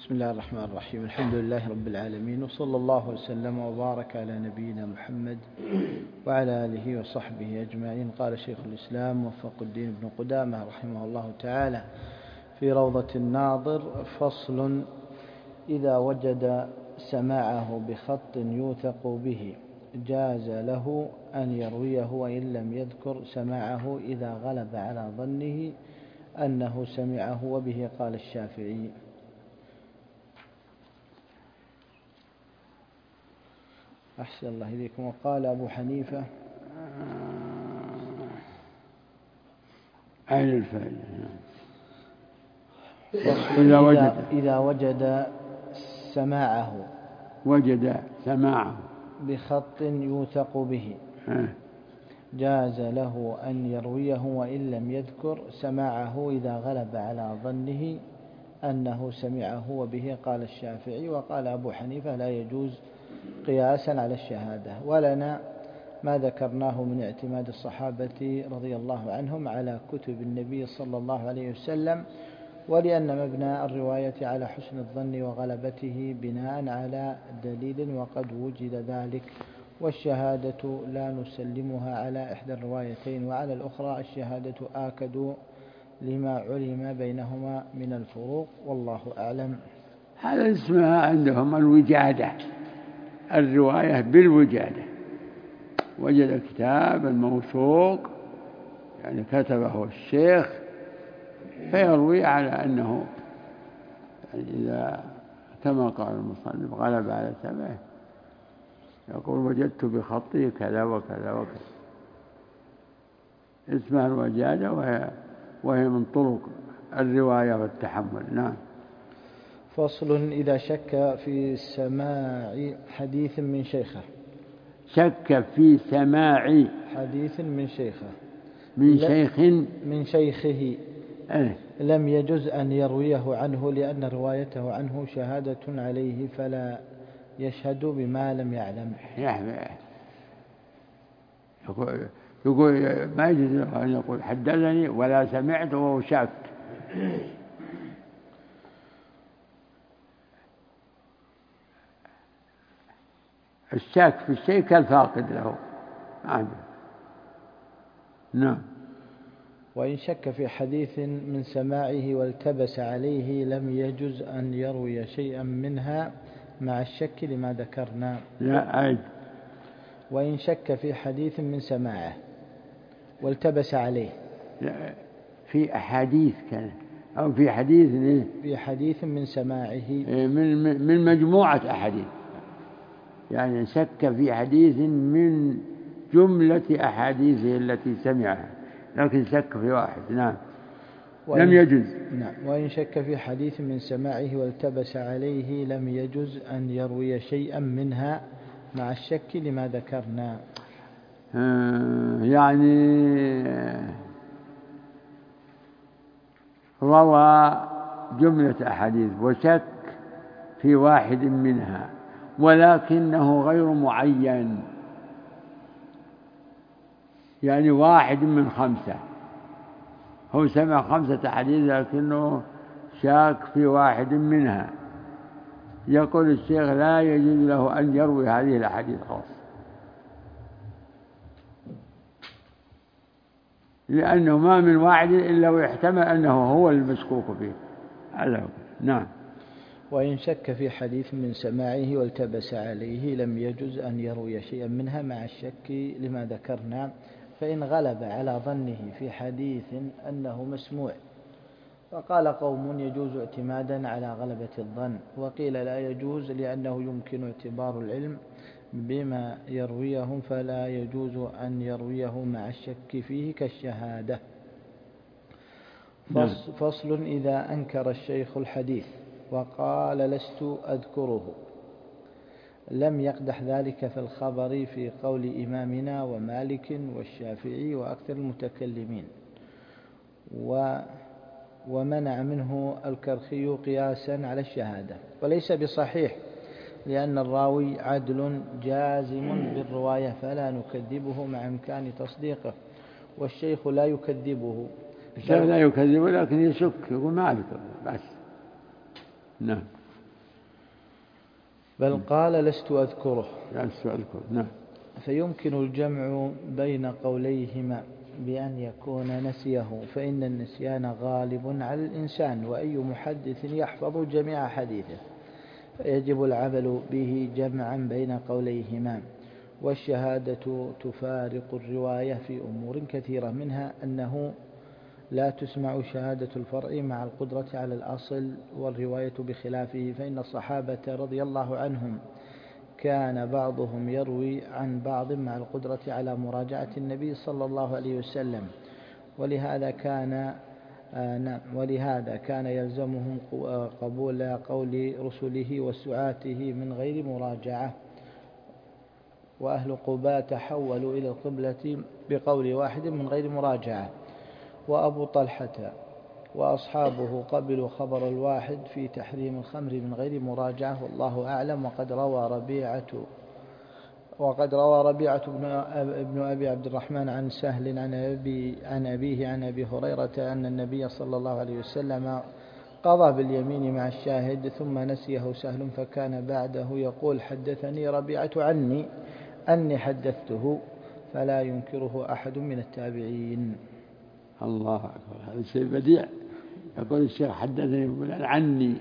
بسم الله الرحمن الرحيم. الحمد لله رب العالمين، وصلى الله وسلم وبارك على نبينا محمد وعلى آله وصحبه أجمعين. قال شيخ الإسلام وفق الدين بن قدامة رحمه الله تعالى في روضة الناظر: فصل: إذا وجد سماعه بخط يوثق به جاز له أن يرويه وإن لم يذكر سماعه إذا غلب على ظنه أنه سمعه، وبه قال الشافعي. أحسن الله إليكم. وقال أبو حنيفة إذا وجد سماعه بخط يوثق به جاز له أن يرويه وإن لم يذكر سماعه إذا غلب على ظنه أنه سمعه، وبه قال الشافعي. وقال أبو حنيفة لا يجوز قياسا على الشهادة. ولنا ما ذكرناه من اعتماد الصحابة رضي الله عنهم على كتب النبي صلى الله عليه وسلم، ولأن مبنى الرواية على حسن الظن وغلبته بناء على دليل وقد وجد ذلك، والشهادة لا نسلمها على إحدى الروايتين، وعلى الأخرى الشهادة آكد لما علم بينهما من الفروق، والله أعلم. هذا اسمها عندهم الوجادة، الرواية بالوجادة. وجد كتاب الموثوق يعني كتبه الشيخ فيروي على أنه يعني إذا كما قال المصنف غلب على سمعه يقول وجدت بخطي كذا وكذا وكذا. اسمها الوجادة وهي من طرق الرواية والتحمل. نعم. فصل: إذا شك في سماع حديث من شيخه. شك في سماع حديث من شيخه من شيخه لم يجز أن يرويه عنه، لأن روايته عنه شهادة عليه فلا يشهد بما لم يعلم. يقول ما يجوز له أن يقول حدثني ولا سمعت وهو شاك. الشاك في الشيء كالفاقد له. نعم. وإن شك في حديث من سماعه والتبس عليه لم يجز أن يروي شيئا منها مع الشك لما ذكرنا. لا وإن شك في حديث من سماعه والتبس عليه. لا، في أحاديث كان أو في حديث من سماعه من مجموعة أحاديث، يعني شك في حديث من جملة أحاديثه التي سمعها، لكن شك في واحد. نعم. لم يجز. نعم. وإن شك في حديث من سماعه والتبس عليه لم يجز أن يروي شيئا منها مع الشك لما ذكرنا. يعني روى جملة أحاديث وشك في واحد منها ولكنه غير معين، يعني واحد من 5، هو سمع 5 أحاديث لكنه شاك في واحد منها. يقول الشيخ لا يجوز له أن يروي هذه الأحاديث خاصة، لأنه ما من واحد إلا ويحتمل أنه هو المشكوك فيه. نعم. وإن شك في حديث من سماعه والتبس عليه لم يجز أن يروي شيئا منها مع الشك لما ذكرنا، فإن غلب على ظنه في حديث أنه مسموع فقال قوم يجوز اعتمادا على غلبة الظن، وقيل لا يجوز لأنه يمكن اعتبار العلم بما يرويه فلا يجوز أن يرويه مع الشك فيه كالشهادة. فصل: إذا أنكر الشيخ الحديث وقال لست أذكره لم يقدح ذلك في الخبر في قول إمامنا ومالك والشافعي وأكثر المتكلمين، ومنع منه الكرخي قياسا على الشهادة، وليس بصحيح لأن الراوي عدل جازم بالرواية فلا نكذبه مع إمكان تصديقه، والشيخ لا يكذبه. الشيخ لا يكذبه لكن يشك، يقول ما أذكر بس. نعم. بل قال لست أذكره. لست أذكر. نعم. فيمكن الجمع بين قوليهما بأن يكون نسيه، فإن النسيان غالب على الإنسان، وأي محدث يحفظ جميع حديثه، فيجب العمل به جمعا بين قوليهما. والشهادة تفارق الرواية في أمور كثيرة، منها أنه لا تسمع شهادة الفرع مع القدرة على الأصل، والرواية بخلافه، فإن الصحابة رضي الله عنهم كان بعضهم يروي عن بعض مع القدرة على مراجعة النبي صلى الله عليه وسلم، ولهذا كان يلزمهم قبول قول رسله وسعاته من غير مراجعة. وأهل قباء تحولوا إلى القبلة بقول واحد من غير مراجعة. وأبو طلحة وأصحابه قبلوا خبر الواحد في تحريم الخمر من غير مراجعة، والله أعلم. وقد روى ربيعة بن أبي عبد الرحمن عن سهل عن أبيه عن أبي هريرة أن النبي صلى الله عليه وسلم قضى باليمين مع الشاهد ثم نسيه سهل، فكان بعده يقول حدثني ربيعة عني أني حدثته، فلا ينكره أحد من التابعين. الله أكبر، هذا شيء بديع. يقول الشيخ حدثني فلان عني.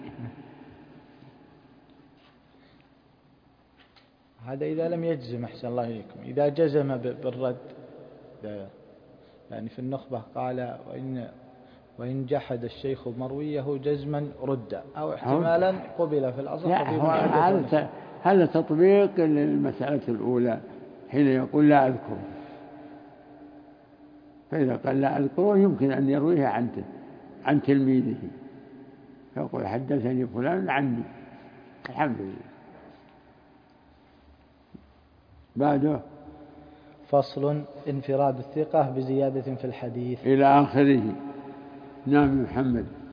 هذا إذا لم يجزم، أحسن الله إليكم. إذا جزم بالرد، يعني في النخبة قال وإن جحد الشيخ مرويه جزما رد، أو احتمالا قبل في الأصح. هذا تطبيق للمسألة الأولى حين يقول لا أذكر، فإذا قال لا أذكره يمكن أن يرويه عن تلميذه، يقول حدثني فلان عني. الحمد لله. بعده فصل انفراد الثقة بزيادة في الحديث إلى آخره. نعم محمد.